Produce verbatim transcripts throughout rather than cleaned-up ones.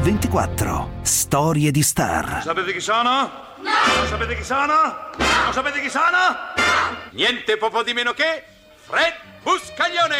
ventiquattro. Storie di star. Sapete chi sono? No! Non sapete chi sono? No! Non sapete chi sono? No! Niente po' di meno che Fred Buscaglione!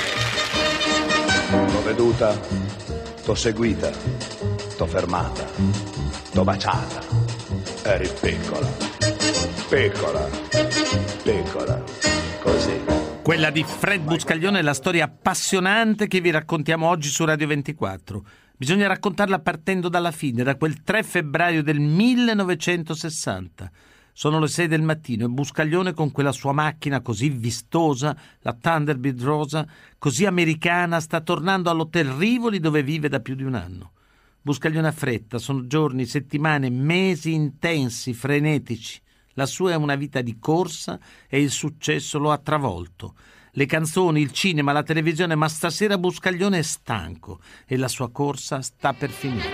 T'ho veduta, t'ho seguita, t'ho fermata, t'ho baciata. Eri piccola, piccola, piccola, così. Quella di Fred Buscaglione è la storia appassionante che vi raccontiamo oggi su Radio ventiquattro. Bisogna raccontarla partendo dalla fine, da quel tre febbraio del millenovecentosessanta. Sono le sei del mattino e Buscaglione, con quella sua macchina così vistosa, la Thunderbird rosa, così americana, sta tornando all'Hotel Rivoli, dove vive da più di un anno. Buscaglione ha fretta, sono giorni, settimane, mesi intensi, frenetici. La sua è una vita di corsa e il successo lo ha travolto. Le canzoni, il cinema, la televisione, ma stasera Buscaglione è stanco e la sua corsa sta per finire.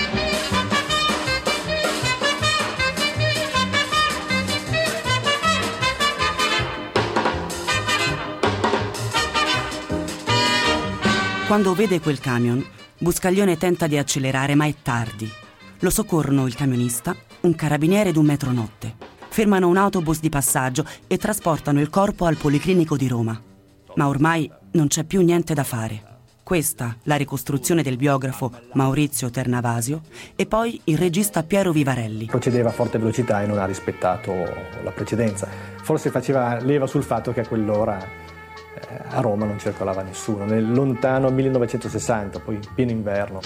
Quando vede quel camion, Buscaglione tenta di accelerare, ma è tardi. Lo soccorrono il camionista, un carabiniere ed un metronotte. Fermano un autobus di passaggio e trasportano il corpo al Policlinico di Roma. Ma ormai non c'è più niente da fare. Questa la ricostruzione del biografo Maurizio Ternavasio e poi il regista Piero Vivarelli. Procedeva a forte velocità e non ha rispettato la precedenza. Forse faceva leva sul fatto che a quell'ora eh, a Roma non circolava nessuno, nel lontano millenovecentosessanta, poi in pieno inverno.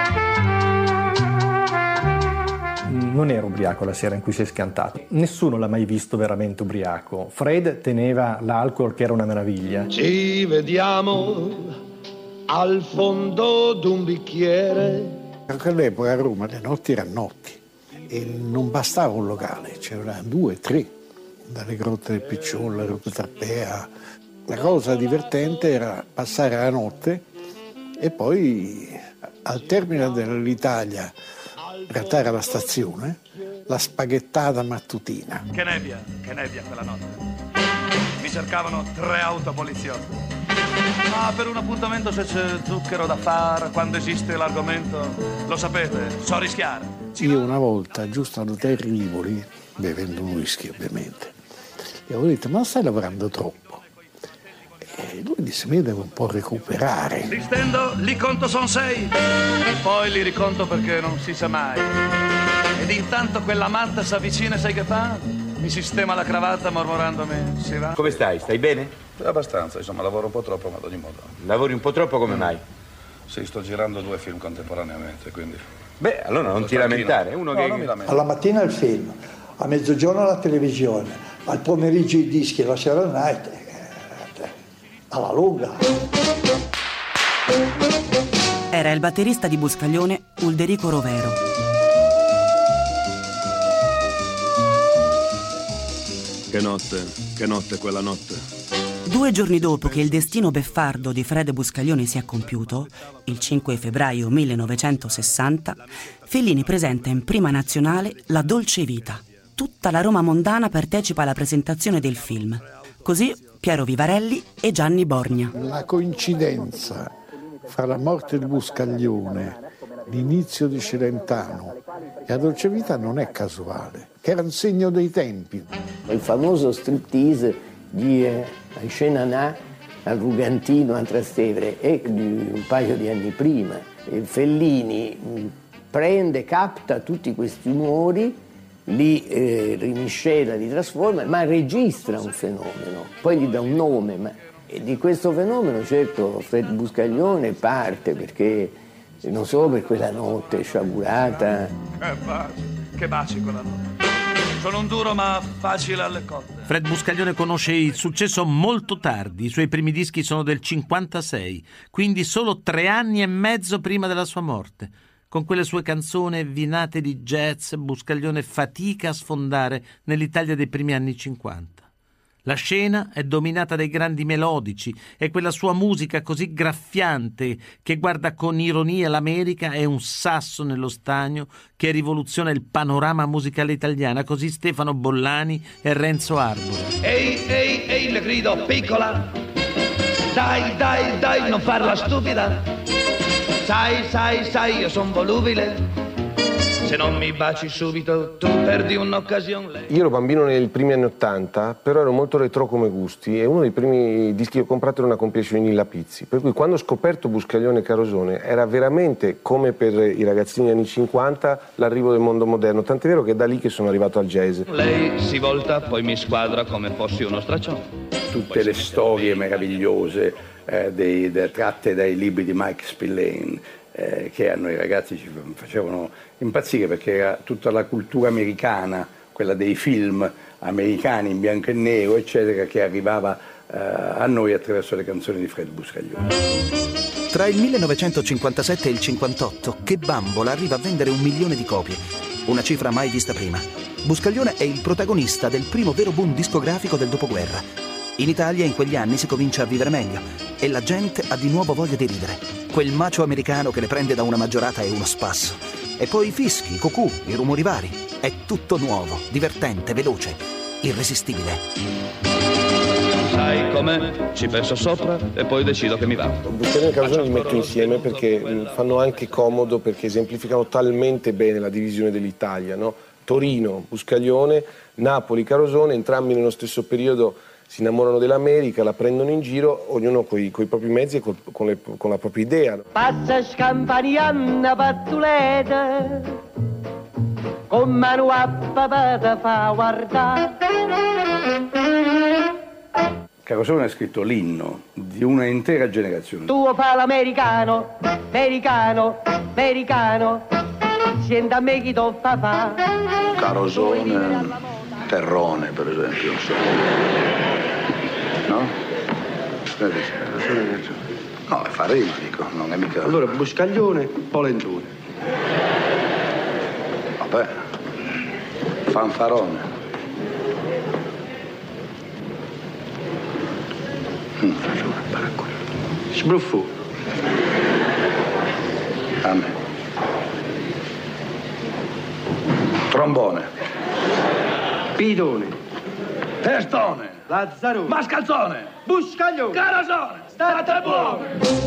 Non era ubriaco la sera in cui si è schiantato. Nessuno l'ha mai visto veramente ubriaco. Fred teneva l'alcol, che era una meraviglia. Ci vediamo al fondo d'un bicchiere. A quell'epoca a Roma le notti erano notti e non bastava un locale, c'erano due, tre, dalle Grotte del Piccione, la Grotta Trappea. La cosa divertente era passare la notte e poi al termine dell'Italia, in realtà era la stazione, la spaghettata mattutina. Che nebbia, che nebbia quella notte. Mi cercavano tre auto poliziotti. Ma per un appuntamento se c'è zucchero da fare, quando esiste l'argomento, lo sapete, so rischiare. Io una volta, giusto all'Hotel Rivoli, bevendo un whisky ovviamente, gli avevo detto, ma stai lavorando troppo? E lui disse, mi devo un po' recuperare. Li stendo, li conto son sei, poi li riconto perché non si sa mai. Ed intanto quella manta si avvicina e sai che fa? Mi sistema la cravatta mormorandomi, si va. Come stai? Stai bene? Abbastanza, insomma, lavoro un po' troppo, ma ad ogni modo. Lavori un po' troppo, come mai? Sì, sto girando due film contemporaneamente, quindi... Beh, allora non ti lamentare, uno no, che... non mi lamento. Alla mattina il film, a mezzogiorno la televisione, al pomeriggio i dischi e la sera il night, alla lunga. Era il batterista di Buscaglione, Ulderico Rovero. Che notte, che notte quella notte. Due giorni dopo che il destino beffardo di Fred Buscaglione si è compiuto, il cinque febbraio millenovecentosessanta, Fellini presenta in prima nazionale La Dolce Vita. Tutta la Roma mondana partecipa alla presentazione del film. Così Piero Vivarelli e Gianni Borgna. La coincidenza fra la morte di Buscaglione, l'inizio di Celentano e La Dolce Vita non è casuale, che era un segno dei tempi. Il famoso striptease di eh, Scenanà al Rugantino a Trastevere è di un paio di anni prima. E Fellini mh, prende, capta tutti questi umori, li eh, rimiscela, li trasforma, ma registra un fenomeno, poi gli dà un nome. Ma e di questo fenomeno, certo, Fred Buscaglione parte perché, non solo per quella notte sciagurata. Che baci, che baci quella notte. Sono un duro ma facile alle cotte. Fred Buscaglione conosce il successo molto tardi, i suoi primi dischi sono del cinquantasei, quindi solo tre anni e mezzo prima della sua morte. Con quelle sue canzoni vinate di jazz, Buscaglione fatica a sfondare nell'Italia dei primi anni cinquanta. La scena è dominata dai grandi melodici e quella sua musica così graffiante che guarda con ironia l'America è un sasso nello stagno che rivoluziona il panorama musicale italiano, così Stefano Bollani e Renzo Arbore. Ehi, ehi, ehi, le grido, piccola, dai, dai, dai, non farla stupida. sai, sai, sai, io son volubile. Se non mi baci subito, tu perdi un'occasione. Io ero bambino nei primi anni Ottanta, però ero molto retro come gusti e uno dei primi dischi che ho comprato era una compilation di Nilla Pizzi. Per cui quando ho scoperto Buscaglione e Carosone era veramente, come per i ragazzini degli anni cinquanta, l'arrivo del mondo moderno. Tant'è vero che è da lì che sono arrivato al jazz. Lei si volta, poi mi squadra come fossi uno straccione. Tutte le storie meravigliose eh, dei, de, tratte dai libri di Mike Spillane, eh, che a noi ragazzi ci facevano impazzire, perché era tutta la cultura americana, quella dei film americani in bianco e nero, eccetera, che arrivava eh, a noi attraverso le canzoni di Fred Buscaglione. Tra il millenovecentocinquantasette e il cinquantotto, Che Bambola arriva a vendere un milione di copie, una cifra mai vista prima. Buscaglione è il protagonista del primo vero boom discografico del dopoguerra. In Italia in quegli anni si comincia a vivere meglio e la gente ha di nuovo voglia di ridere. Quel macio americano che le prende da una maggiorata e uno spasso. E poi i fischi, i cocù, i rumori vari. È tutto nuovo, divertente, veloce, irresistibile. Sai com'è? Ci penso sopra e poi decido che mi va. Buscaglione e Carosone li metto insieme perché fanno anche comodo, perché esemplificano talmente bene la divisione dell'Italia, no? Torino, Buscaglione, Napoli, Carosone, entrambi nello stesso periodo si innamorano dell'America, la prendono in giro, ognuno coi, coi propri mezzi e col, con, le, con la propria idea. Passa scampanianna pazzuleta, con mano a papà te fa guardare. Carosone ha scritto l'inno di una intera generazione. Tu fa l'americano, americano, americano, senta a me chi to fa fa. Carosone, Terrone per esempio, non so. No? No, fa rima, dico, non è mica... Allora, Buscaglione, Polentone. Vabbè, Fanfarone. Mm. Sbruffo. A me. Trombone. Pidone. Testone. Lazzarone. Mascalzone. Buscaglione. Carosone. State buoni.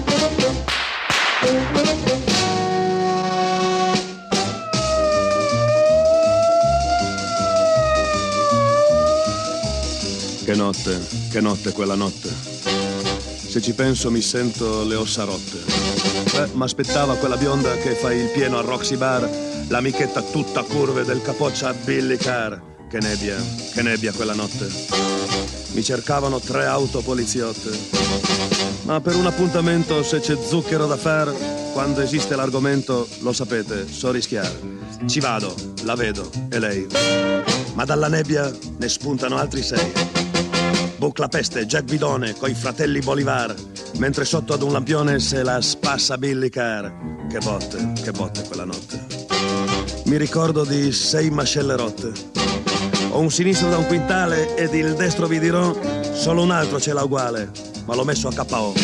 Che notte, che notte quella notte. Se ci penso mi sento le ossa rotte. Beh, m'aspettava quella bionda che fa il pieno al Roxy Bar, l'amichetta tutta curve del capoccia Billy Carr. Che nebbia, che nebbia quella notte. Mi cercavano tre auto poliziotte. Ma per un appuntamento, se c'è zucchero da far, quando esiste l'argomento, lo sapete, so rischiare. Ci vado, la vedo, e lei. Ma dalla nebbia ne spuntano altri sei. Bucla Peste, Jack Bidone, coi fratelli Bolivar, mentre sotto ad un lampione se la spassa Billy Carr. Che botte, che botte quella notte. Mi ricordo di sei mascelle rotte. Ho un sinistro da un quintale ed il destro vi dirò, solo un altro ce l'ha uguale, ma l'ho messo a K O.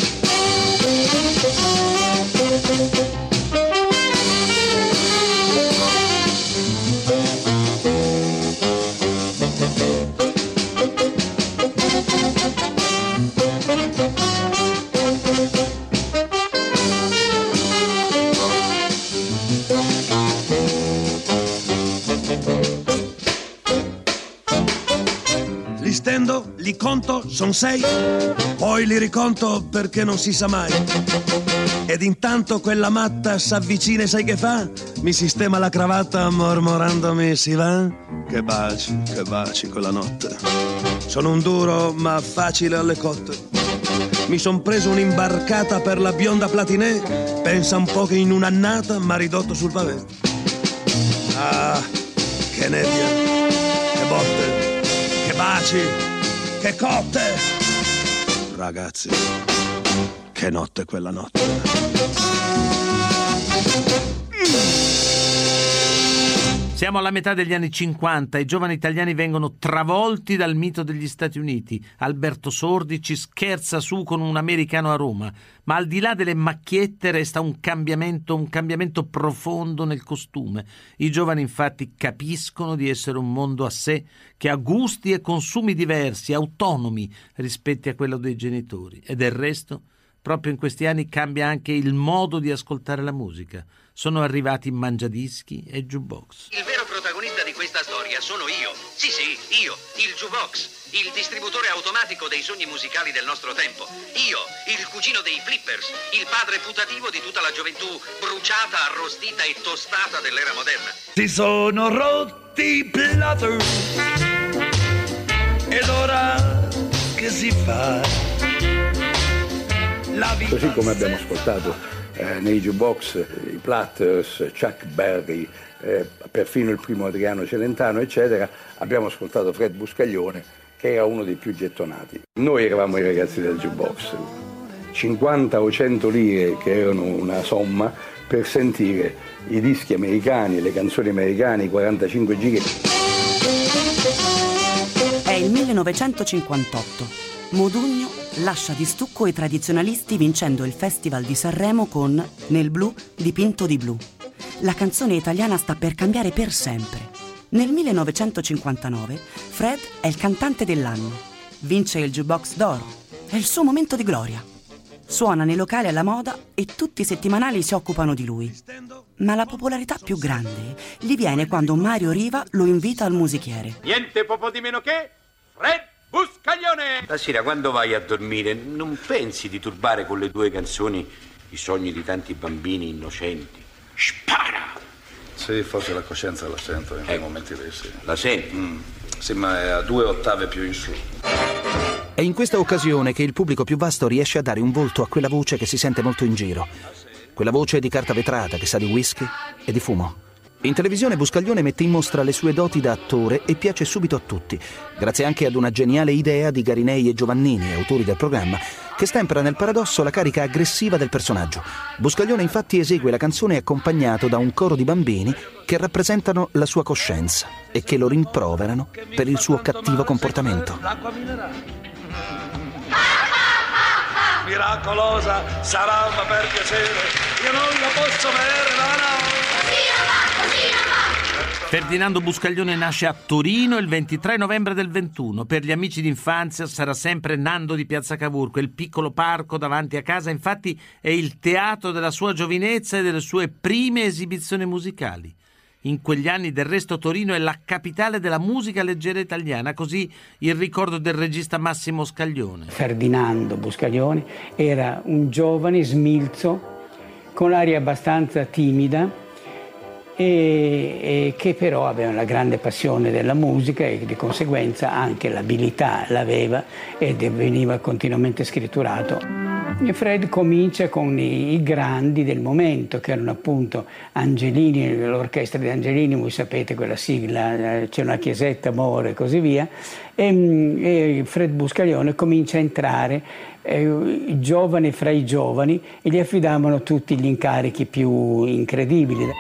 Li stendo, li conto, son sei, poi li riconto perché non si sa mai. Ed intanto quella matta s'avvicina e sai che fa? Mi sistema la cravatta mormorandomi si va. Che baci, che baci quella notte. Sono un duro ma facile alle cotte. Mi son preso un'imbarcata per la bionda Platinè. Pensa un po' che in un'annata m'ha ridotto sul pavé. Ah, che nebbia, che botte, che baci, che cotte. Ragazzi, che notte quella notte. Siamo alla metà degli anni cinquanta, i giovani italiani vengono travolti dal mito degli Stati Uniti. Alberto Sordi ci scherza su con un americano a Roma, ma al di là delle macchiette resta un cambiamento, un cambiamento profondo nel costume. I giovani infatti capiscono di essere un mondo a sé, che ha gusti e consumi diversi, autonomi rispetto a quello dei genitori. E del resto, proprio in questi anni cambia anche il modo di ascoltare la musica. Sono arrivati mangiadischi e jukebox. Il vero protagonista di questa storia sono io. Sì, sì, io, il jukebox, il distributore automatico dei sogni musicali del nostro tempo. Io, il cugino dei flippers, il padre putativo di tutta la gioventù bruciata, arrostita e tostata dell'era moderna. Si sono rotti i platter ed ora che si fa? La vita. Così come abbiamo ascoltato Eh, nei jukebox i Platters, Chuck Berry, eh, perfino il primo Adriano Celentano, eccetera, abbiamo ascoltato Fred Buscaglione, che era uno dei più gettonati. Noi eravamo i ragazzi del jukebox, cinquanta o cento lire, che erano una somma, per sentire i dischi americani, le canzoni americane, i quarantacinque giri. È il millenovecentocinquantotto. Modugno lascia di stucco i tradizionalisti vincendo il Festival di Sanremo con Nel blu dipinto di blu. La canzone italiana sta per cambiare per sempre. Nel millenovecentocinquantanove Fred è il cantante dell'anno. Vince il Jukebox d'Oro. È il suo momento di gloria. Suona nei locali alla moda e tutti i settimanali si occupano di lui. Ma la popolarità più grande gli viene quando Mario Riva lo invita al musichiere. Niente poco di meno che Fred Buscaglione! La sera quando vai a dormire non pensi di turbare con le tue canzoni i sogni di tanti bambini innocenti. Spara! Sì, forse la coscienza la sento in quei momenti lì, sì. La senti? Mm. Sì, ma è a due ottave più in su. È in questa occasione che il pubblico più vasto riesce a dare un volto a quella voce che si sente molto in giro. Quella voce di carta vetrata che sa di whisky e di fumo. In televisione Buscaglione mette in mostra le sue doti da attore e piace subito a tutti, grazie anche ad una geniale idea di Garinei e Giovannini, autori del programma, che stempera nel paradosso la carica aggressiva del personaggio. Buscaglione infatti esegue la canzone accompagnato da un coro di bambini che rappresentano la sua coscienza e che lo rimproverano per il suo cattivo comportamento. L'acqua minerale. Miracolosa sarà, ma per piacere io non la posso avere, no, no. Ferdinando Buscaglione nasce a Torino il ventitré novembre del ventuno. Per gli amici d'infanzia sarà sempre Nando di Piazza Cavour. Quel piccolo parco davanti a casa, infatti, è il teatro della sua giovinezza e delle sue prime esibizioni musicali. In quegli anni, del resto, Torino è la capitale della musica leggera italiana, così il ricordo del regista Massimo Scaglione. Ferdinando Buscaglione era un giovane smilzo, con l'aria abbastanza timida, E, e che però aveva una grande passione della musica e di conseguenza anche l'abilità l'aveva ed veniva continuamente scritturato. E Fred comincia con i, i grandi del momento, che erano appunto Angelini, l'orchestra di Angelini, voi sapete quella sigla, C'è una chiesetta, amore e così via, e, e Fred Buscaglione comincia a entrare eh, giovane fra i giovani e gli affidavano tutti gli incarichi più incredibili.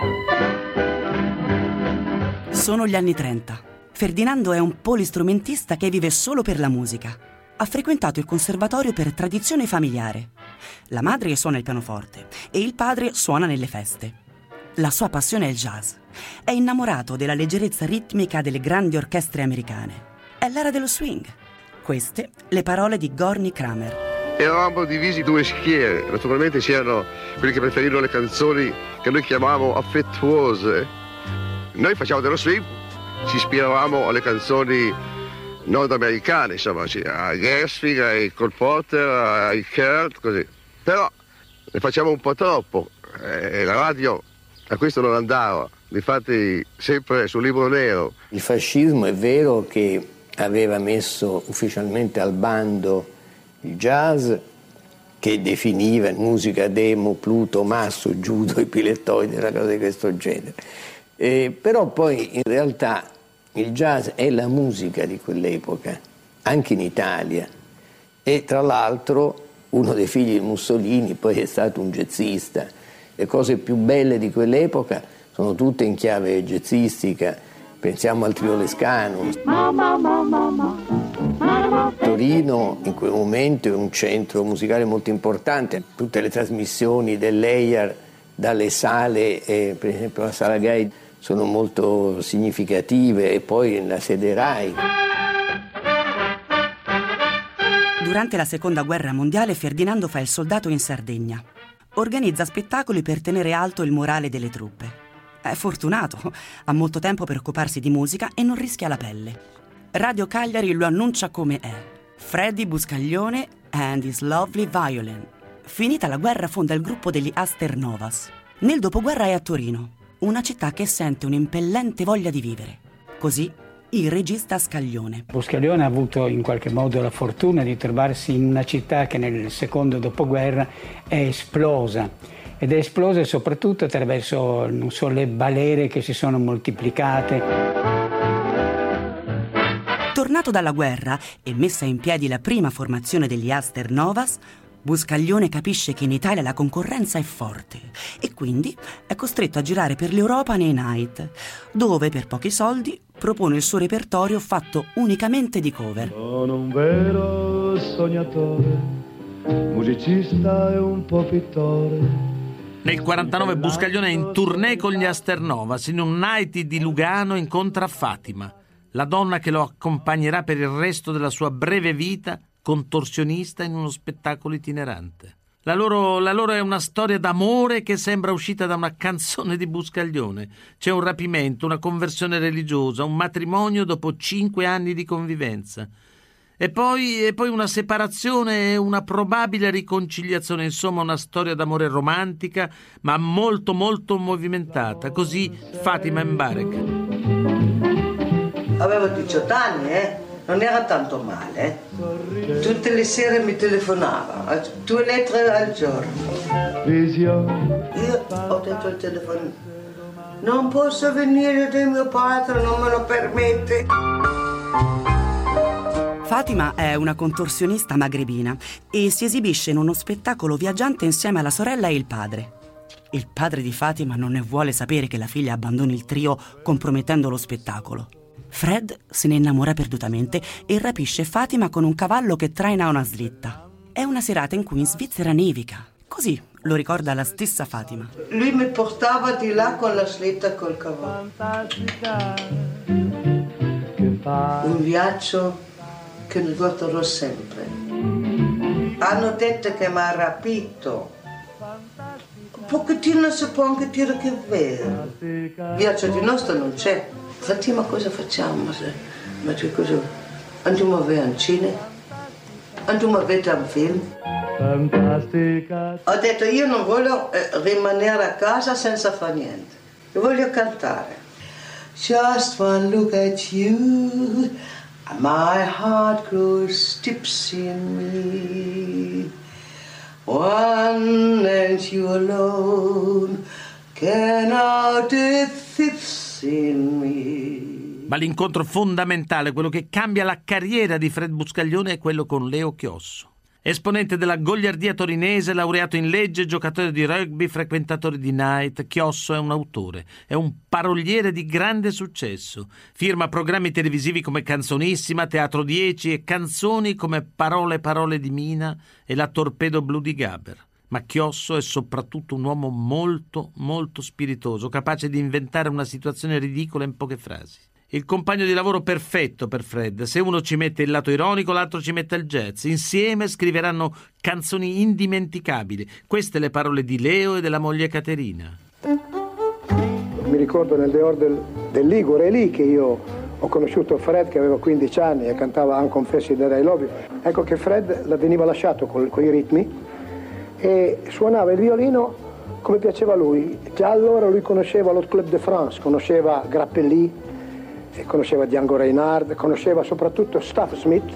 Sono gli anni trenta. Ferdinando è un polistrumentista che vive solo per la musica. Ha frequentato il conservatorio per tradizione familiare. La madre suona il pianoforte e il padre suona nelle feste. La sua passione è il jazz. È innamorato della leggerezza ritmica delle grandi orchestre americane. È l'era dello swing. Queste le parole di Gorny Kramer. Eravamo divisi due schiere. Naturalmente c'erano quelli che preferivano le canzoni che noi chiamavamo affettuose. Noi facciamo dello swing, ci ispiravamo alle canzoni nordamericane, insomma, a Gershwin, ai Cole Porter, ai Kurt, così. Però ne facciamo un po' troppo e la radio a questo non andava, difatti sempre sul libro nero. Il fascismo è vero che aveva messo ufficialmente al bando il jazz, che definiva musica demo, Pluto, Masso, Judo, i pilettoidi, una cosa di questo genere. Eh, però poi in realtà il jazz è la musica di quell'epoca, anche in Italia, e tra l'altro uno dei figli di Mussolini poi è stato un jazzista. Le cose più belle di quell'epoca sono tutte in chiave jazzistica, pensiamo al trio Lescano. Torino in quel momento è un centro musicale molto importante, tutte le trasmissioni dell'E I A R dalle sale, eh, per esempio la Sala Gai, sono molto significative, e poi la sede Rai. Durante la Seconda Guerra Mondiale Ferdinando fa il soldato in Sardegna. Organizza spettacoli per tenere alto il morale delle truppe. È fortunato, ha molto tempo per occuparsi di musica e non rischia la pelle. Radio Cagliari lo annuncia come è: Freddy Buscaglione and his lovely violin. Finita la guerra fonda il gruppo degli Aster Novas. Nel dopoguerra è a Torino, una città che sente un'impellente voglia di vivere. Così il regista Scaglione. Buscaglione ha avuto in qualche modo la fortuna di trovarsi in una città che nel secondo dopoguerra è esplosa. Ed è esplosa soprattutto attraverso, non so, le balere che si sono moltiplicate. Tornato dalla guerra e messa in piedi la prima formazione degli Aster Novas, Buscaglione capisce che in Italia la concorrenza è forte e quindi è costretto a girare per l'Europa nei night, dove per pochi soldi propone il suo repertorio fatto unicamente di cover. Sono un vero sognatore, musicista e un po' pittore. Nel quarantanove Buscaglione è in tournée con gli Aster Novas. In un night di Lugano incontra Fatima, la donna che lo accompagnerà per il resto della sua breve vita, contorsionista in uno spettacolo itinerante. La loro, la loro è una storia d'amore che sembra uscita da una canzone di Buscaglione. C'è un rapimento, una conversione religiosa, un matrimonio dopo cinque anni di convivenza. E poi, e poi una separazione e una probabile riconciliazione, insomma una storia d'amore romantica, ma molto molto movimentata. Così Fatima Mbarek. Avevo diciotto anni, eh? Non era tanto male, eh? Tutte le sere mi telefonava, due lettere al giorno. Io ho detto al telefono, non posso venire da mio padre, non me lo permette. Fatima è una contorsionista magrebina e si esibisce in uno spettacolo viaggiante insieme alla sorella e il padre. Il padre di Fatima non ne vuole sapere che la figlia abbandoni il trio compromettendo lo spettacolo. Fred se ne innamora perdutamente e rapisce Fatima con un cavallo che traina una slitta. È una serata in cui in Svizzera nevica. Così lo ricorda la stessa Fatima. Lui mi portava di là con la slitta col cavallo. Un viaggio che ricorderò sempre. Hanno detto che mi ha rapito. Un pochettino si può anche dire che è vero. Viaggio di nostro non c'è. Fatima, cosa facciamo? Ma che cosa? Andiamo a vedere un cinema? Andiamo a vedere un film? Fantastica. Ho detto, io non voglio eh, rimanere a casa senza fare niente. Io voglio cantare. Just one look at you, my heart grows tipsy in me. One and you alone can out death in me. Ma l'incontro fondamentale, quello che cambia la carriera di Fred Buscaglione, è quello con Leo Chiosso. Esponente della goliardia torinese, laureato in legge, giocatore di rugby, frequentatore di night, Chiosso è un autore, è un paroliere di grande successo. Firma programmi televisivi come Canzonissima, Teatro dieci e canzoni come Parole parole di Mina e La torpedo blu di Gaber. Ma Chiosso è soprattutto un uomo molto, molto spiritoso, capace di inventare una situazione ridicola in poche frasi. Il compagno di lavoro perfetto per Fred. Se uno ci mette il lato ironico, l'altro ci mette il jazz. Insieme scriveranno canzoni indimenticabili. Queste le parole di Leo e della moglie Caterina. Mi ricordo nel Deor del, del Ligure, è lì che io ho conosciuto Fred, che aveva quindici anni e cantava Unconfessed That I Love You. Ecco che Fred la veniva lasciato con, con i ritmi e suonava il violino come piaceva a lui. Già allora lui conosceva lo Club de France, conosceva Grappelli, conosceva Django Reinhardt, conosceva soprattutto Staff Smith.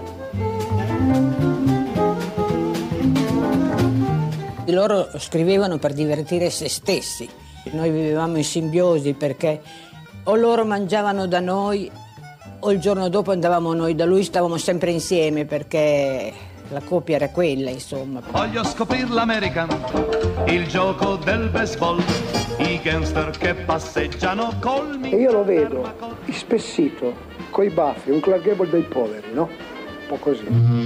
Loro scrivevano per divertire se stessi. Noi vivevamo in simbiosi perché o loro mangiavano da noi o il giorno dopo andavamo noi da lui, stavamo sempre insieme perché la coppia era quella, insomma. Voglio scoprire l'American, il gioco del baseball, i gangster che passeggiano colmi. E io lo vedo ispessito, coi baffi, un Clark Gable dei poveri, no? Un po' così.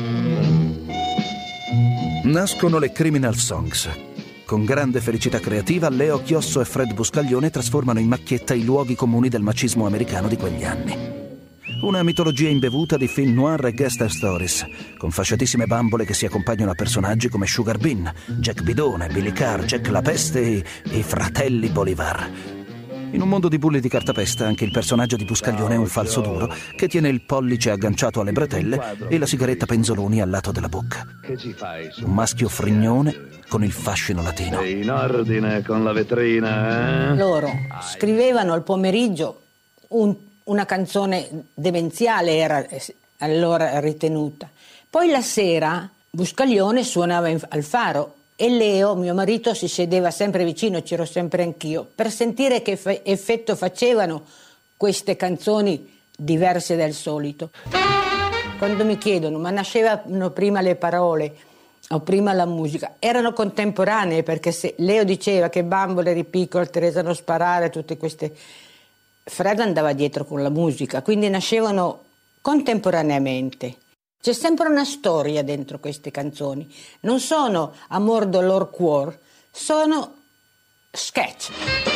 Nascono le Criminal Songs. Con grande felicità creativa, Leo Chiosso e Fred Buscaglione trasformano in macchietta i luoghi comuni del macismo americano di quegli anni. Una mitologia imbevuta di film noir e guest stories, con fasciatissime bambole che si accompagnano a personaggi come Sugar Bean, Jack Bidone, Billy Carr, Jack la Peste e i fratelli Bolivar. In un mondo di bulli di cartapesta, anche il personaggio di Buscaglione è un falso duro che tiene il pollice agganciato alle bretelle e la sigaretta penzoloni al lato della bocca. Che ci fai? Un maschio frignone con il fascino latino. Sei in ordine con la vetrina, eh? Loro scrivevano al pomeriggio un una canzone demenziale, era allora ritenuta. Poi la sera Buscaglione suonava in, al Faro e Leo, mio marito, si sedeva sempre vicino, c'ero sempre anch'io, per sentire che fa- effetto facevano queste canzoni diverse dal solito. Quando mi chiedono, ma nascevano prima le parole o prima la musica, erano contemporanee, perché se Leo diceva che bambole ripiccole, Teresa non sparare, tutte queste... Fred andava dietro con la musica, quindi nascevano contemporaneamente. C'è sempre una storia dentro queste canzoni. Non sono amor, dolor, cuor, sono sketch.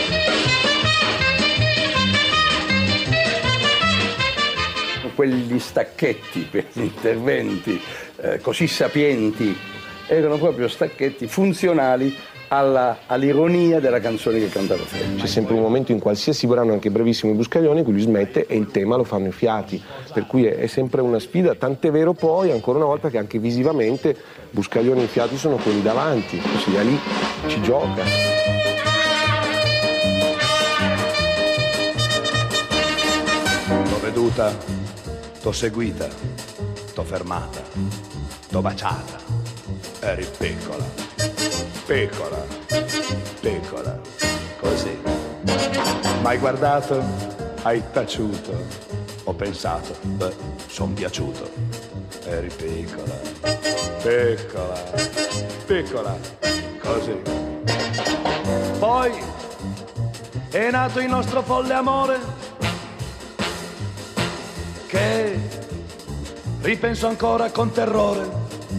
Quegli stacchetti per gli interventi eh, così sapienti erano proprio stacchetti funzionali Alla, all'ironia della canzone che cantava Fred. C'è sempre un momento in qualsiasi brano, anche brevissimo, di Buscaglione, in cui lui smette e il tema lo fanno i fiati, per cui è, è sempre una sfida, tant'è vero poi, ancora una volta, che anche visivamente Buscaglione e i fiati sono quelli davanti, così da lì ci gioca. T'ho veduta, t'ho seguita, t'ho fermata, t'ho baciata, eri piccola. Piccola, piccola, così. M'hai guardato, hai taciuto, ho pensato, beh, son piaciuto. Eri piccola, piccola, piccola, così. Poi è nato il nostro folle amore, che ripenso ancora con terrore.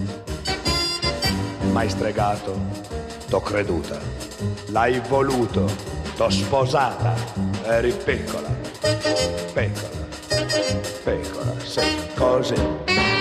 M'hai stregato, t'ho creduta, l'hai voluto, t'ho sposata, eri piccola, piccola, piccola, sei così.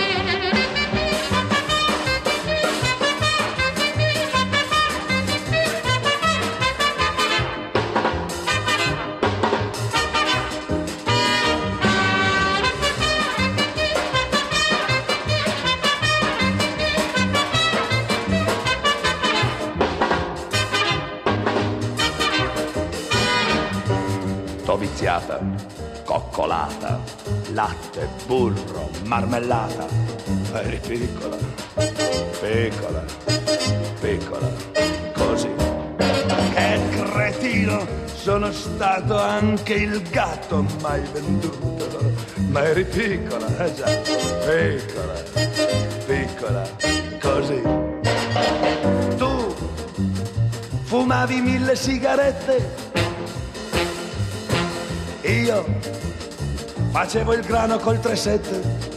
Viziata, coccolata, latte, burro, marmellata, eri piccola, piccola, piccola, così. Che cretino, sono stato anche il gatto mai venduto, ma eri piccola, eh già, piccola, piccola, così. Tu fumavi mille sigarette, io facevo il grano col tre sette.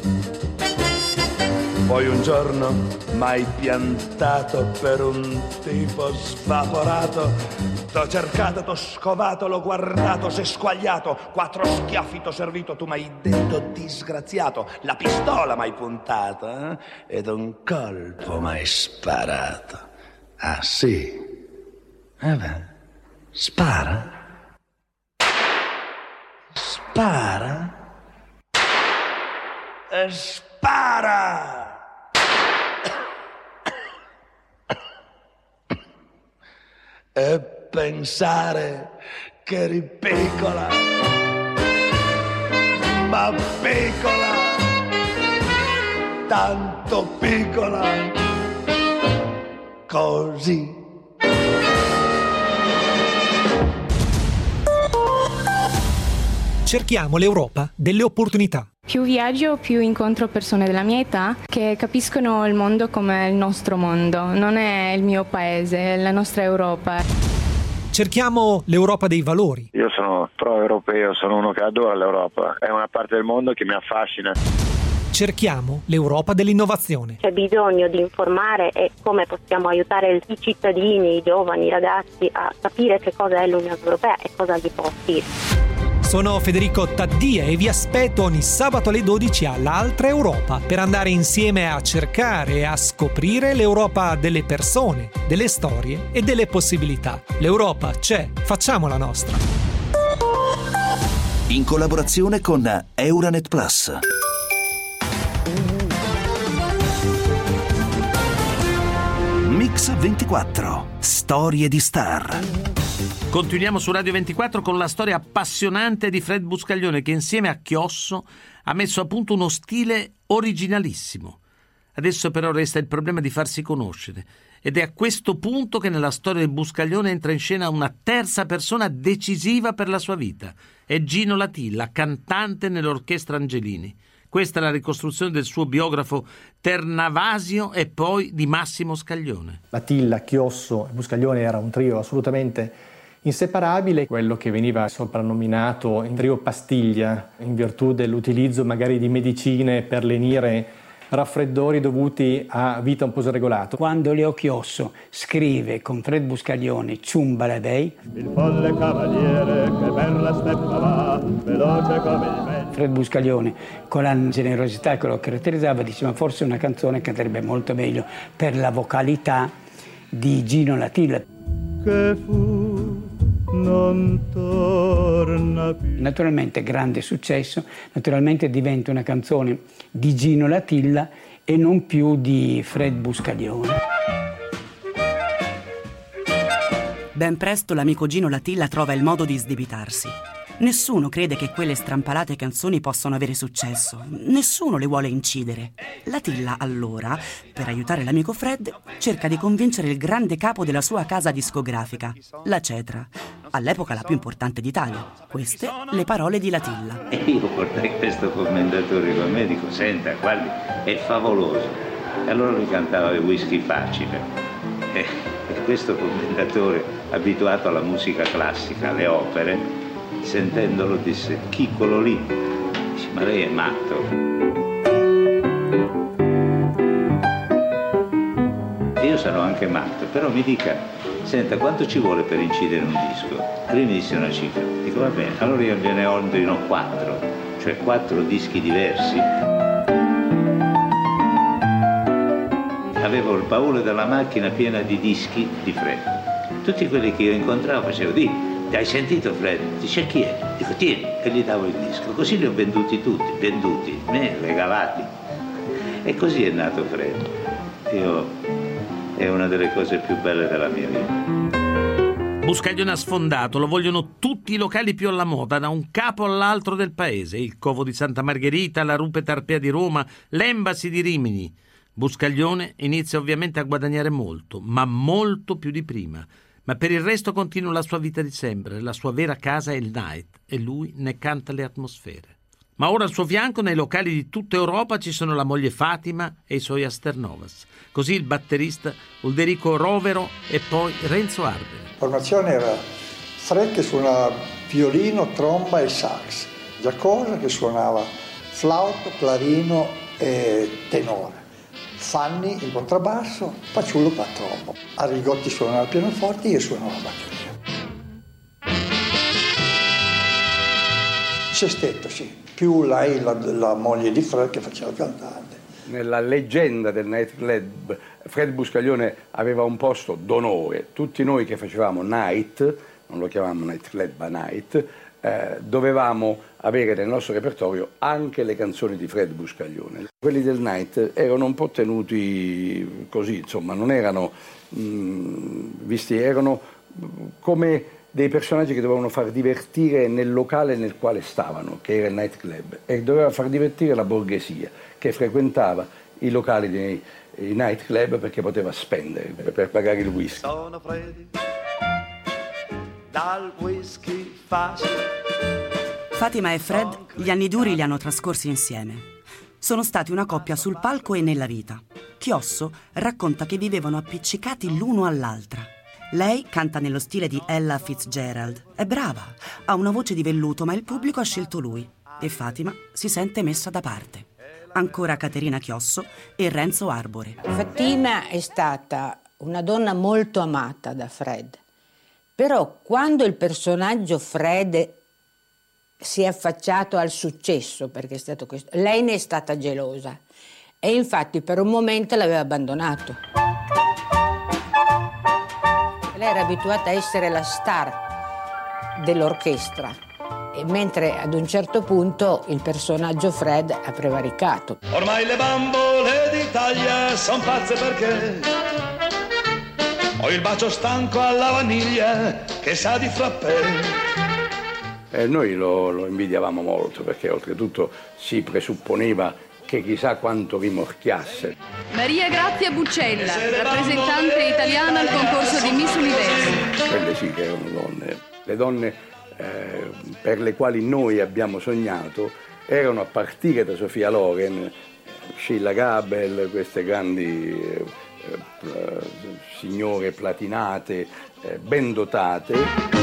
Poi un giorno m'hai piantato per un tipo svaporato. T'ho cercato, t'ho scovato, l'ho guardato, s'è squagliato. Quattro schiaffi t'ho servito, tu m'hai detto disgraziato. La pistola m'hai puntata, eh? Ed un colpo m'hai sparato. Ah sì? Eh beh, spara. Spara? E spara! E pensare che eri piccola, ma piccola, tanto piccola, così. Cerchiamo l'Europa delle opportunità. Più viaggio, più incontro persone della mia età che capiscono il mondo come il nostro mondo. Non è il mio paese, è la nostra Europa. Cerchiamo l'Europa dei valori. Io sono pro-europeo, sono uno che adora l'Europa. È una parte del mondo che mi affascina. Cerchiamo l'Europa dell'innovazione. C'è bisogno di informare e come possiamo aiutare i cittadini, i giovani, i ragazzi a capire che cosa è l'Unione Europea e cosa gli può offrire. Sono Federico Taddia e vi aspetto ogni sabato alle dodici all'Altra Europa per andare insieme a cercare e a scoprire l'Europa delle persone, delle storie e delle possibilità. L'Europa c'è, facciamola nostra. In collaborazione con Euranet Plus. Mix ventiquattro. Storie di star. Continuiamo su Radio ventiquattro con la storia appassionante di Fred Buscaglione, che insieme a Chiosso ha messo a punto uno stile originalissimo. Adesso però resta il problema di farsi conoscere, ed è a questo punto che nella storia di Buscaglione entra in scena una terza persona decisiva per la sua vita. È Gino Latilla, cantante nell'orchestra Angelini. Questa è la ricostruzione del suo biografo Ternavasio e poi di Massimo Scaglione. Latilla, Chiosso e Buscaglione era un trio assolutamente inseparabile, quello che veniva soprannominato in trio pastiglia in virtù dell'utilizzo magari di medicine per lenire raffreddori dovuti a vita un po' sregolata. Quando Leo Chiosso scrive con Fred Buscaglione Ciumbaladei, il folle cavaliere che per la steppa va, veloce come il vento. Fred Buscaglione, con la generosità che lo caratterizzava, diceva forse una canzone che andrebbe molto meglio per la vocalità di Gino Latilla. Che fu non torna più. Naturalmente grande successo, naturalmente diventa una canzone di Gino Latilla e non più di Fred Buscaglione. Ben presto l'amico Gino Latilla trova il modo di sdebitarsi. Nessuno crede che quelle strampalate canzoni possano avere successo. Nessuno le vuole incidere. Latilla, allora, per aiutare l'amico Fred, cerca di convincere il grande capo della sua casa discografica, la Cetra, all'epoca la più importante d'Italia. Queste le parole di Latilla. E io portai questo commendatore con me e dico, senta, guardi, è favoloso. E allora lui cantava il Whisky Facile. E, e questo commendatore, abituato alla musica classica, alle opere, sentendolo disse, chi quello lì? Dice, ma lei è matto. E io sarò anche matto, però mi dica, senta, quanto ci vuole per incidere un disco? E lui mi disse una cifra. Dico, va bene, allora io gliene ordino quattro, cioè quattro dischi diversi. Avevo il baule della macchina piena di dischi di Fred. Tutti quelli che io incontravo facevo, di hai sentito Fred? Dice, chi è? Dico, tieni, e gli davo il disco. Così li ho venduti tutti, venduti, me, regalati. E così è nato Fred. Io, è una delle cose più belle della mia vita. Buscaglione ha sfondato, lo vogliono tutti i locali più alla moda, da un capo all'altro del paese. Il Covo di Santa Margherita, la Rupe Tarpea di Roma, l'Embassy di Rimini. Buscaglione inizia ovviamente a guadagnare molto, ma molto più di prima. Ma per il resto continua la sua vita di sempre, la sua vera casa è il night e lui ne canta le atmosfere. Ma ora al suo fianco nei locali di tutta Europa ci sono la moglie Fatima e i suoi Asternovas. Così il batterista Ulderico Rovero e poi Renzo Arbore. La formazione era Fred che suonava violino, tromba e sax, Giacosa che suonava flauto, clarino e tenore, Fanni il contrabbasso, Paciullo il trombo, Arrigotti suonava il pianoforte e io suonavo la batteria. Sestetto, sì, più lei, la, la moglie di Fred che faceva il cantante. Nella leggenda del nightclub Fred Buscaglione aveva un posto d'onore. Tutti noi che facevamo night, non lo chiamavamo nightclub ma night, eh, dovevamo avere nel nostro repertorio anche le canzoni di Fred Buscaglione. Quelli del night erano un po' tenuti così, insomma, non erano mh, visti, erano come dei personaggi che dovevano far divertire nel locale nel quale stavano, che era il nightclub, e doveva far divertire la borghesia che frequentava i locali dei i nightclub perché poteva spendere per, per pagare il whisky. Sono freddi dal whisky facile. Fatima e Fred gli anni duri li hanno trascorsi insieme. Sono stati una coppia sul palco e nella vita. Chiosso racconta che vivevano appiccicati l'uno all'altra. Lei canta nello stile di Ella Fitzgerald. È brava, ha una voce di velluto, ma il pubblico ha scelto lui. E Fatima si sente messa da parte. Ancora Caterina Chiosso e Renzo Arbore. Fatima è stata una donna molto amata da Fred. Però quando il personaggio Fred si è affacciato al successo, perché è stato questo. Lei ne è stata gelosa e infatti per un momento l'aveva abbandonato. Lei era abituata a essere la star dell'orchestra, e mentre ad un certo punto il personaggio Fred ha prevaricato. Ormai le bambole d'Italia son pazze perché ho il bacio stanco alla vaniglia che sa di frappè. Eh, noi lo, lo invidiavamo molto perché oltretutto si presupponeva che chissà quanto rimorchiasse. Maria Grazia Buccella, rappresentante italiana al concorso di Miss Universo. Quelle sì che erano donne. Le donne eh, per le quali noi abbiamo sognato erano, a partire da Sofia Loren, Sheila Gabel, queste grandi eh, eh, signore platinate, eh, ben dotate.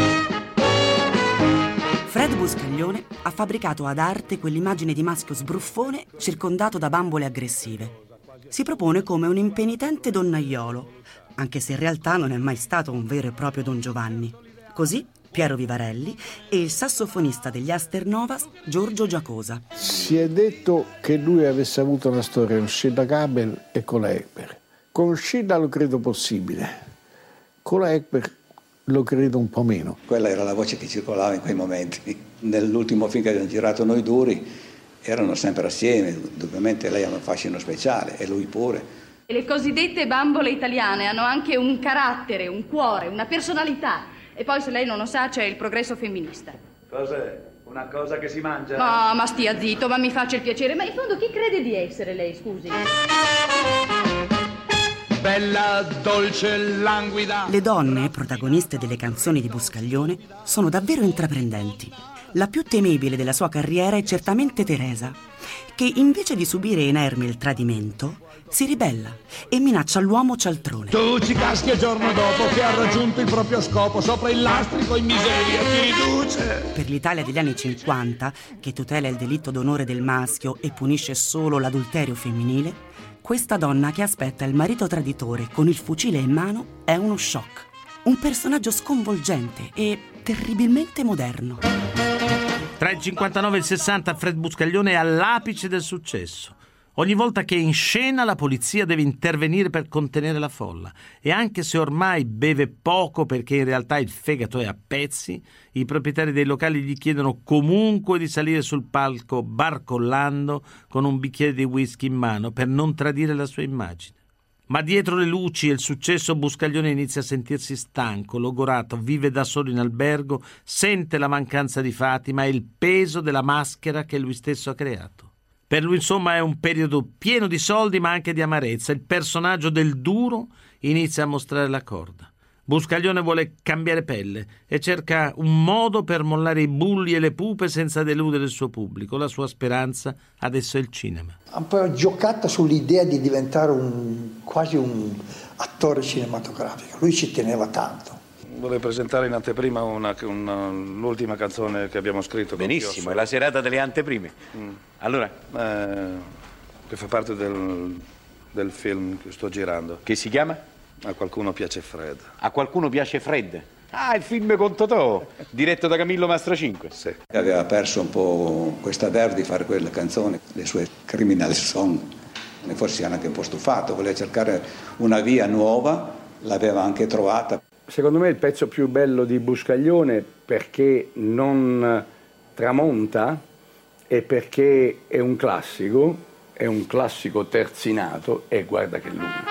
Fred Buscaglione ha fabbricato ad arte quell'immagine di maschio sbruffone circondato da bambole aggressive. Si propone come un impenitente donnaiolo, anche se in realtà non è mai stato un vero e proprio Don Giovanni. Così Piero Vivarelli e il sassofonista degli Asternovas Giorgio Giacosa. Si è detto che lui avesse avuto una storia con Sheila Gabel e con la Ekberg. Con Sheila lo credo possibile, con la Ekberg lo credo un po' meno. Quella era la voce che circolava in quei momenti. Nell'ultimo film che abbiamo girato noi duri erano sempre assieme, ovviamente lei ha un fascino speciale e lui pure. E le cosiddette bambole italiane hanno anche un carattere, un cuore, una personalità. E poi, se lei non lo sa, c'è il progresso femminista. Cos'è? Una cosa che si mangia? No, ma stia zitto, ma mi faccia il piacere. Ma in fondo chi crede di essere lei, scusi? Bella, dolce, languida. Le donne, protagoniste delle canzoni di Buscaglione, sono davvero intraprendenti. La più temibile della sua carriera è certamente Teresa, che invece di subire inerme il tradimento, si ribella e minaccia l'uomo cialtrone. Tu ci caschi il giorno dopo che ha raggiunto il proprio scopo, sopra il lastrico in miseria ti riduce. Per l'Italia degli anni cinquanta, che tutela il delitto d'onore del maschio e punisce solo l'adulterio femminile, questa donna che aspetta il marito traditore con il fucile in mano è uno shock. Un personaggio sconvolgente e terribilmente moderno. Tra il cinquantanove e il sessanta Fred Buscaglione è all'apice del successo. Ogni volta che è in scena la polizia deve intervenire per contenere la folla e anche se ormai beve poco perché in realtà il fegato è a pezzi, i proprietari dei locali gli chiedono comunque di salire sul palco barcollando con un bicchiere di whisky in mano per non tradire la sua immagine. Ma dietro le luci e il successo Buscaglione inizia a sentirsi stanco, logorato, vive da solo in albergo, sente la mancanza di Fatima e il peso della maschera che lui stesso ha creato. Per lui, insomma, è un periodo pieno di soldi ma anche di amarezza. Il personaggio del duro inizia a mostrare la corda. Buscaglione vuole cambiare pelle e cerca un modo per mollare i bulli e le pupe senza deludere il suo pubblico. La sua speranza adesso è il cinema. Ha un po' giocato sull'idea di diventare un, quasi un attore cinematografico. Lui ci teneva tanto. Vorrei presentare in anteprima una, una, l'ultima canzone che abbiamo scritto. Benissimo, è la serata delle anteprime. Mm. Allora? Eh, che fa parte del, del film che sto girando. Che si chiama? A qualcuno piace Fred. A qualcuno piace Fred? Ah, il film con Totò, diretto da Camillo Mastrocinque. Sì. Aveva perso un po' questa verve di fare quella canzone, le sue criminal song. Forse si era anche un po' stufato, voleva cercare una via nuova, l'aveva anche trovata. Secondo me il pezzo più bello di Buscaglione perché non tramonta e perché è un classico, è un classico terzinato e guarda che lungo.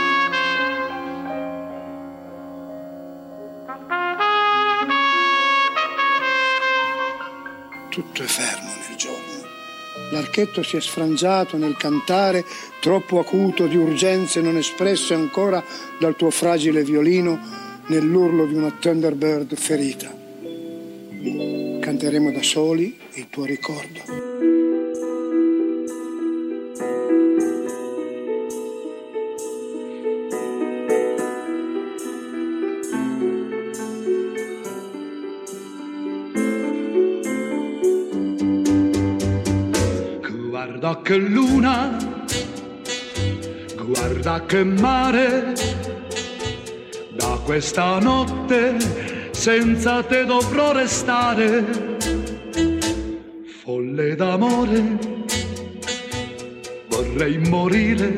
Tutto è fermo nel giorno. L'archetto si è sfrangiato nel cantare troppo acuto di urgenze non espresse ancora dal tuo fragile violino nell'urlo di una Thunderbird ferita. Canteremo da soli il tuo ricordo. Guarda che luna, guarda che mare, da questa notte senza te dovrò restare. Folle d'amore, vorrei morire,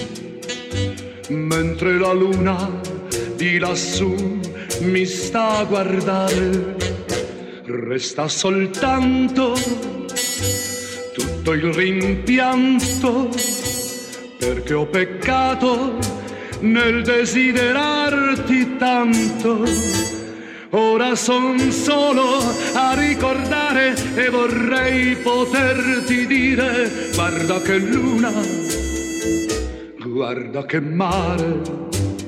mentre la luna di lassù mi sta a guardare. Resta soltanto tutto il rimpianto, perché ho peccato nel desiderarti tanto. Ora son solo a ricordare e vorrei poterti dire: guarda che luna, guarda che mare.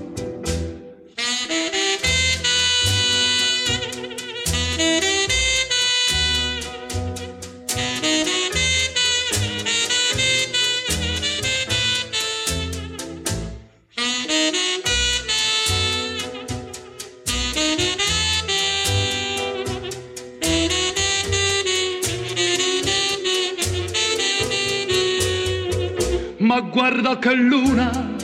Ma guarda che luna,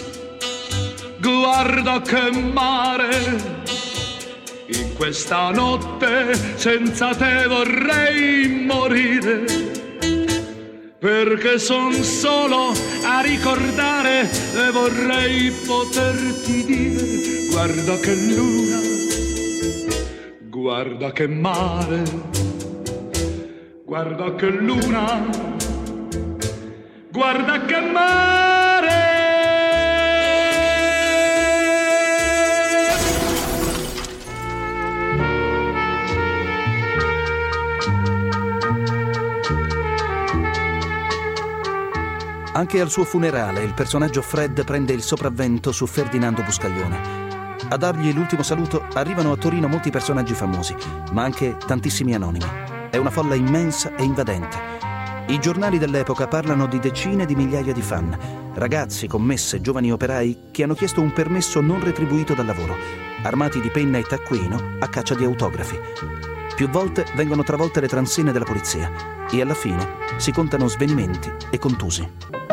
guarda che mare, in questa notte senza te vorrei morire, perché son solo a ricordare e vorrei poterti dire: guarda che luna, guarda che mare, guarda che luna, guarda che mare. Anche al suo funerale il personaggio Fred prende il sopravvento su Ferdinando Buscaglione. A dargli l'ultimo saluto arrivano a Torino molti personaggi famosi, ma anche tantissimi anonimi. È una folla immensa e invadente. I giornali dell'epoca parlano di decine di migliaia di fan, ragazzi, commesse, giovani operai che hanno chiesto un permesso non retribuito dal lavoro, armati di penna e taccuino a caccia di autografi. Più volte vengono travolte le transenne della polizia e alla fine si contano svenimenti e contusi.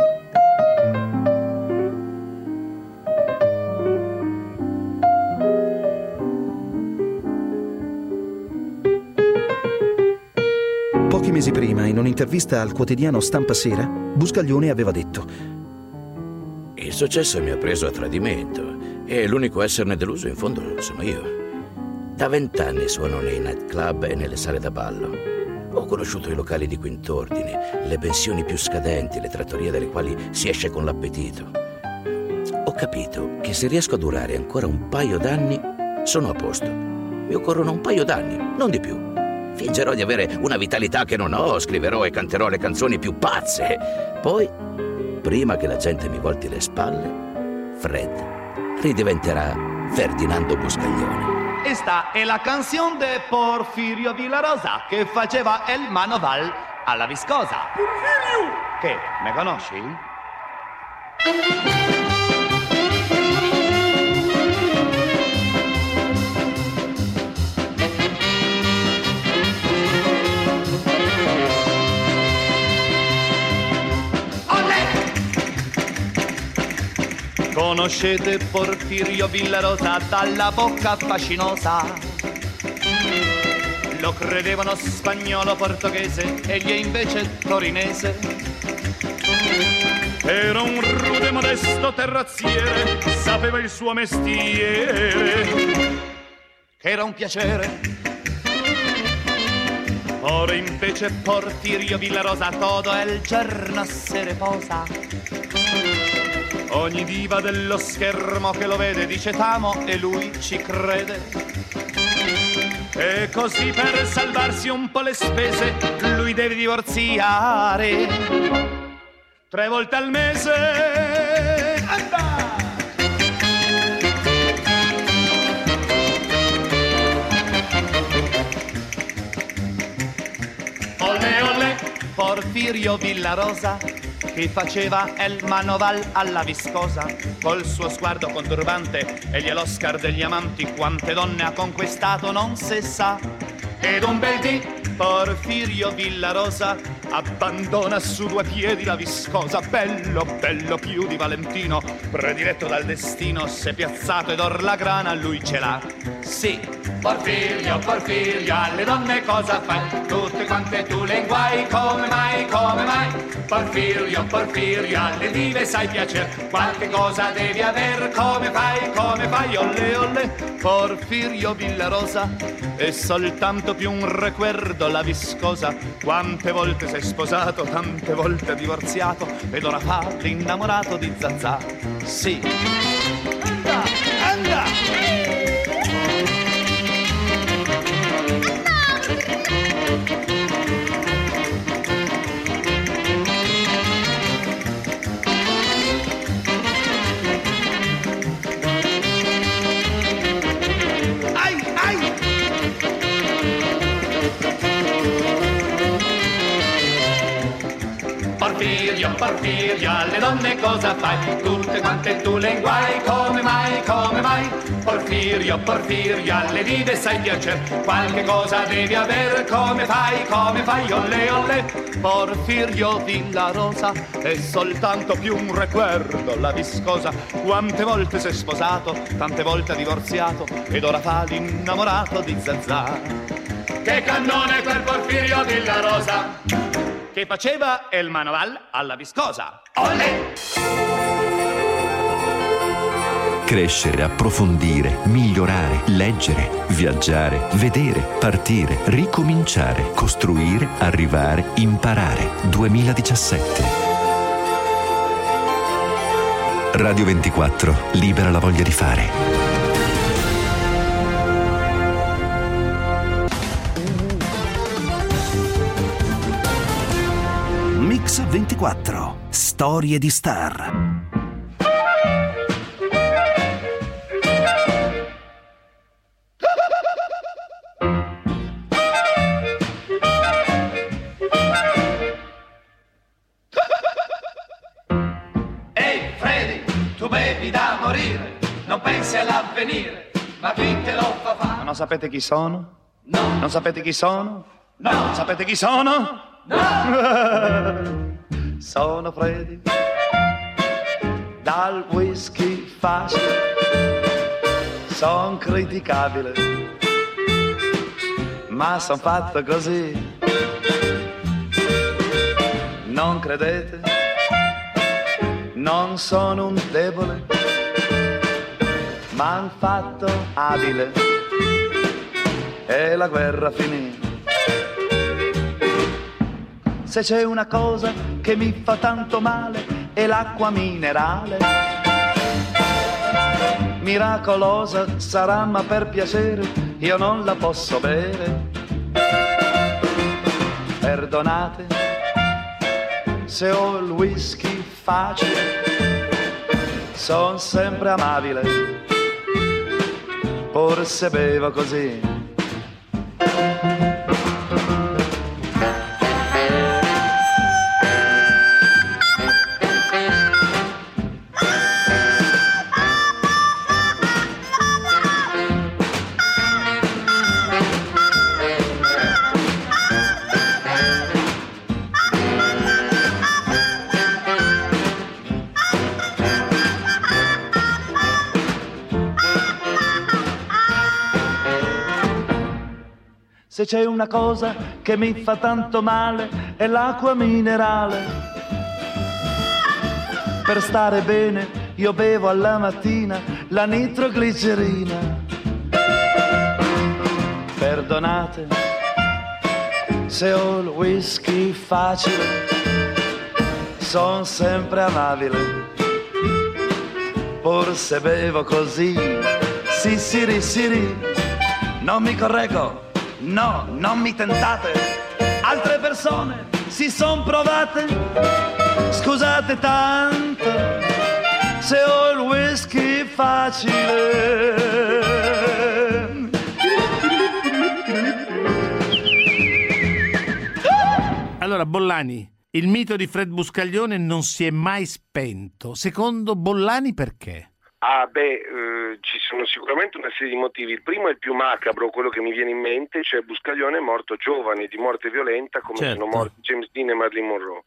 Pochi mesi prima, in un'intervista al quotidiano Stampa Sera, Buscaglione aveva detto: il successo mi ha preso a tradimento e l'unico a esserne deluso in fondo sono io. Da vent'anni suono nei nightclub e nelle sale da ballo. Ho conosciuto i locali di quint'ordine, le pensioni più scadenti, le trattorie dalle quali si esce con l'appetito. Ho capito che se riesco a durare ancora un paio d'anni, sono a posto. Mi occorrono un paio d'anni, non di più. Fingerò di avere una vitalità che non ho, scriverò e canterò le canzoni più pazze. Poi, prima che la gente mi volti le spalle, Fred ridiventerà Ferdinando Buscaglione. Esta è la canzone de Porfirio Villarosa che faceva el manoval alla Viscosa. Porfirio! Che, me conosci? Conoscete Porfirio Villarosa dalla bocca fascinosa? Lo credevano spagnolo portoghese, egli è invece torinese. Era un rude modesto terrazziere, sapeva il suo mestiere, che era un piacere. Ora invece Porfirio Villarosa todo el giorno se reposa. Ogni diva dello schermo che lo vede dice t'amo e lui ci crede. E così per salvarsi un po' le spese lui deve divorziare tre volte al mese. Anda! Olè olè, Porfirio Villarosa che faceva el manoval alla Viscosa, col suo sguardo conturbante e gli all'Oscar degli amanti, quante donne ha conquistato non se sa. Ed un bel dì Porfirio Villarosa abbandona su due piedi la Viscosa, bello, bello più di Valentino, prediletto dal destino, s'è piazzato ed or la grana lui ce l'ha. Sì, Porfirio, Porfirio, alle donne cosa fai? Tutte quante tu le inguai, come mai, come mai? Porfirio, Porfirio, alle dive sai piacer, qualche cosa devi aver, come fai, come fai? Olle, olle, Porfirio Villarosa, è soltanto più un recuerdo la viscosa. Quante volte sei sposato, tante volte divorziato, ed ora fa l'innamorato di Zazà. Sì, anda, anda! Porfirio, Porfirio, alle donne cosa fai? Tutte quante tu le inguai, come mai, come mai? Porfirio, Porfirio, alle dive sai piacer, qualche cosa devi aver, come fai, come fai? Olle, olle, Porfirio Villarosa, è soltanto più un recuerdo la viscosa. Quante volte sei sposato, tante volte divorziato, ed ora fa l'innamorato di Zazà. Che cannone quel Porfirio Villarosa, che faceva il manoval alla viscosa. Olè! Crescere, approfondire, migliorare, leggere, viaggiare, vedere, partire, ricominciare, costruire, arrivare, imparare. duemiladiciassette. Radio ventiquattro, libera la voglia di fare. Mix ventiquattro, storie di star. Ehi Freddy, tu bevi da morire, non pensi all'avvenire, ma chi te lo fa fare? Non sapete chi sono? No. Non sapete chi sono? No. Non sapete chi sono? No! Sono Freddy, dal whisky facile, son criticabile, ma son fatto così. Non credete? Non sono un debole, ma un fatto abile, e la guerra finì. Se c'è una cosa che mi fa tanto male è l'acqua minerale. Miracolosa sarà, ma per piacere io non la posso bere. Perdonate se ho il whisky facile, son sempre amabile, pur se bevo così. Se c'è una cosa che mi fa tanto male è l'acqua minerale. Per stare bene io bevo alla mattina la nitroglicerina. Perdonate se ho il whisky facile, son sempre amabile, pur se bevo così. Sì, sì, sì, non mi correggo. No, non mi tentate, altre persone si son provate. Scusate tanto se ho il whisky facile. Allora, Bollani, il mito di Fred Buscaglione non si è mai spento. Secondo Bollani perché? Ah beh, eh, ci sono sicuramente una serie di motivi. Il primo è il più macabro, quello che mi viene in mente, cioè Buscaglione è morto giovane, di morte violenta, come certo. sono morti James Dean e Marilyn Monroe,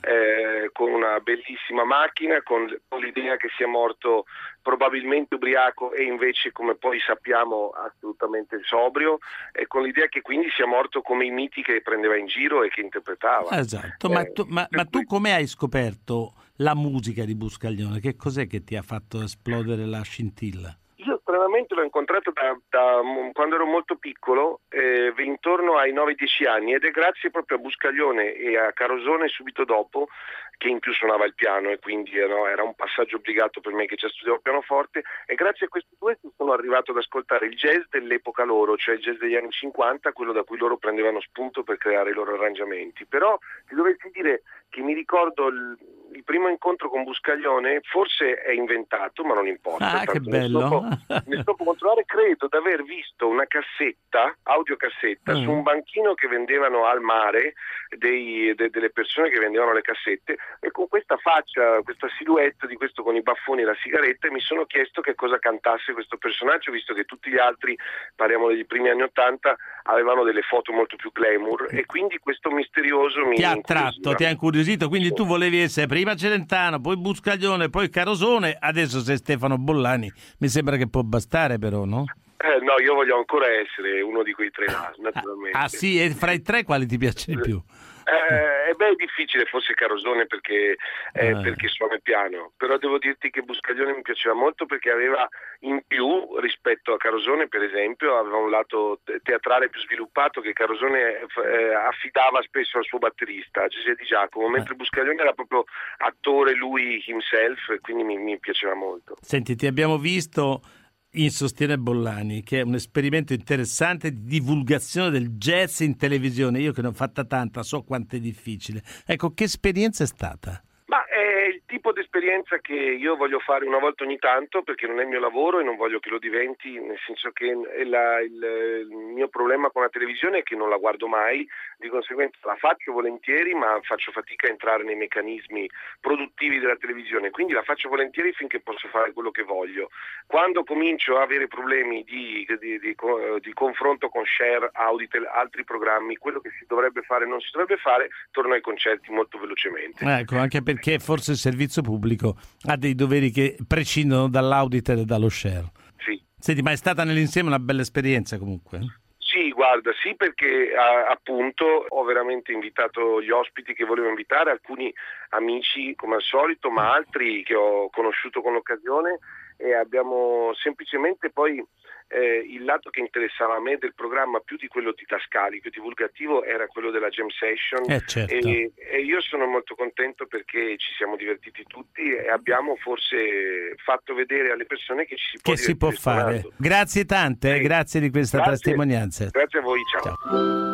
eh, con una bellissima macchina, con, con l'idea che sia morto probabilmente ubriaco e invece, come poi sappiamo, assolutamente sobrio, e con l'idea che quindi sia morto come i miti che prendeva in giro e che interpretava. Esatto, eh, ma tu, ma, ma tu come hai scoperto la musica di Buscaglione? Che cos'è che ti ha fatto esplodere la scintilla? Io stranamente l'ho incontrato da, da quando ero molto piccolo, eh, intorno ai nove dieci anni, ed è grazie proprio a Buscaglione e a Carosone subito dopo, che in più suonava il piano e quindi no, era un passaggio obbligato per me che già studiavo pianoforte, e grazie a questi due sono arrivato ad ascoltare il jazz dell'epoca loro, cioè il jazz degli anni cinquanta, quello da cui loro prendevano spunto per creare i loro arrangiamenti. Però ti dovessi dire che mi ricordo il, il primo incontro con Buscaglione, forse è inventato, ma non importa. Ah, che bello! Ne sto per controllare, credo di aver visto una cassetta, audiocassetta, mm. su un banchino che vendevano al mare, dei, de, delle persone che vendevano le cassette, e con questa faccia, questa silhouette di questo con i baffoni e la sigaretta, e mi sono chiesto che cosa cantasse questo personaggio, visto che tutti gli altri, parliamo degli primi anni Ottanta, avevano delle foto molto più glamour, e quindi questo misterioso mi ti ha attratto, ti ha incuriosito, quindi sì. Tu volevi essere prima Celentano, poi Buscaglione, poi Carosone, adesso sei Stefano Bollani, mi sembra che può bastare però, no? Eh, no, io voglio ancora essere uno di quei tre là, naturalmente. Ah sì, e fra i tre quali ti piace di più? Eh, beh, è difficile, forse Carosone perché, eh, eh. perché suona il piano, però devo dirti che Buscaglione mi piaceva molto perché aveva in più rispetto a Carosone, per esempio, aveva un lato teatrale più sviluppato che Carosone eh, affidava spesso al suo batterista, Gesè Di Giacomo, mentre Buscaglione era proprio attore lui himself, e quindi mi, mi piaceva molto. Senti, ti abbiamo visto in Sostiene Bollani, che è un esperimento interessante di divulgazione del jazz in televisione. Io che ne ho fatta tanta, so quanto è difficile. Ecco, che esperienza è stata? Ma è il tipo di esperienza che io voglio fare una volta ogni tanto, perché non è il mio lavoro e non voglio che lo diventi, nel senso che è la, il, il mio problema con la televisione è che non la guardo mai, di conseguenza la faccio volentieri, ma faccio fatica a entrare nei meccanismi produttivi della televisione, quindi la faccio volentieri finché posso fare quello che voglio. Quando comincio a avere problemi di, di, di, di confronto con Cher, Auditel, altri programmi, quello che si dovrebbe fare e non si dovrebbe fare, torno ai concerti molto velocemente. Ecco, anche perché forse il servizio pubblico ha dei doveri che prescindono dall'Auditel e dallo Cher. Sì. Senti, ma è stata nell'insieme una bella esperienza comunque? Sì, guarda, sì, perché a, appunto ho veramente invitato gli ospiti che volevo invitare, alcuni amici come al solito, ma altri che ho conosciuto con l'occasione, e abbiamo semplicemente poi eh, il lato che interessava a me del programma più di quello didascalico e divulgativo era quello della jam session, eh, certo. e, e io sono molto contento perché ci siamo divertiti tutti e abbiamo forse fatto vedere alle persone che ci si può, che si può fare. Suonando. Grazie tante, sì. Grazie di questa grazie. testimonianza. Grazie a voi, ciao. ciao.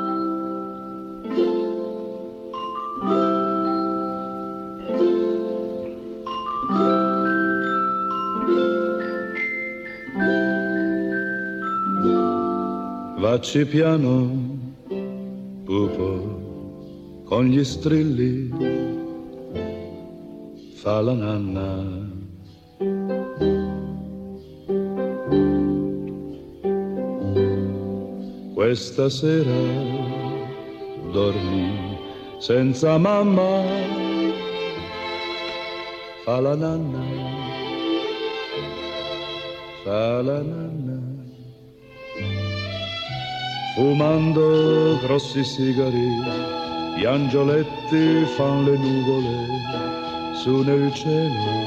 Vacci piano, pupo, con gli strilli, fa la nanna. Questa sera dormi senza mamma, fa la nanna, fa la nanna. Fumando grossi sigari, gli angioletti fan le nuvole su nel cielo.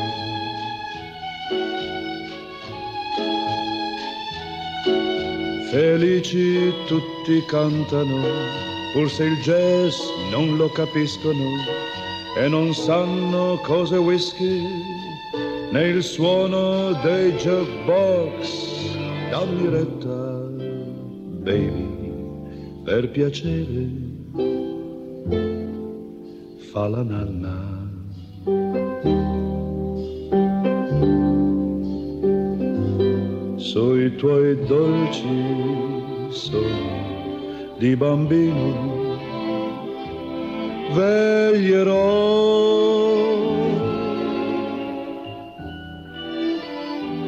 Felici tutti cantano, pur se il jazz non lo capiscono e non sanno cos'è whisky, né il suono dei jukebox. Dammi retta, baby, per piacere, fa la nanna. Sui tuoi dolci sogni di bambino veglierò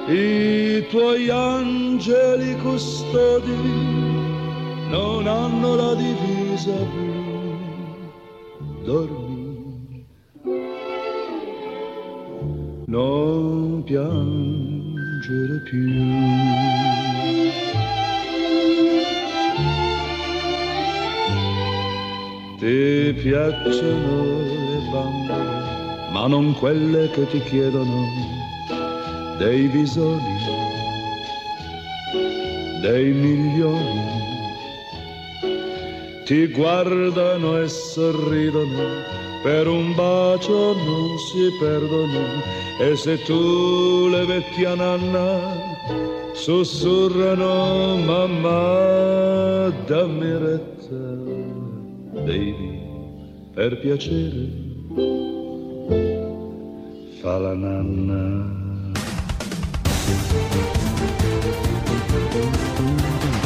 I tuoi angeli custodi non hanno la divisa blu. Dormi, non piangere più. Ti piacciono le bambole, ma non quelle che ti chiedono dei bisogni, dei milioni. Ti guardano e sorridono, per un bacio non si perdono, e se tu le metti a nanna sussurrano mamma dammi retta. Baby, per piacere, fa la nanna.